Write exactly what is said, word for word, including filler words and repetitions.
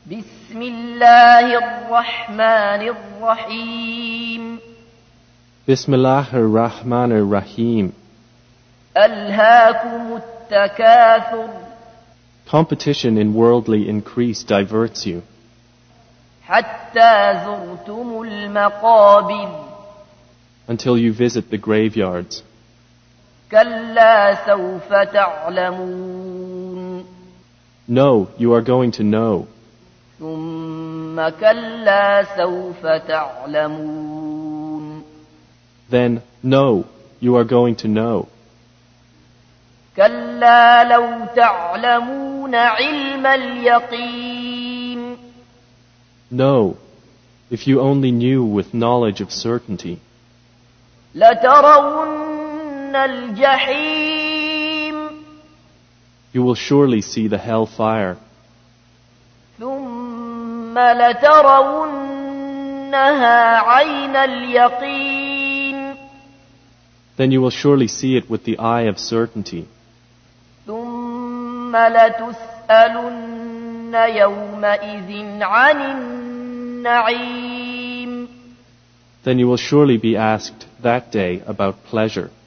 بسم الله الرحمن الرحيم Bismillah ar-Rahman ar-Rahim. ألهاكم التكاثر Competition in worldly increase diverts you, حتى زرتم المقابر until you visit the graveyards. كلا سوف تعلمون No, you are going to know. ثم كلا سوف تعلمون Then, no, you are going to know. كلا لو تعلمون علم اليقين No, if you only knew with knowledge of certainty, لترون الجحيم you will surely see the hell fire. ثم لترونها عين اليقين Then you will surely see it with the eye of certainty. ثم لتسألن يومئذ عن النعيم Then you will surely be asked that day about pleasure.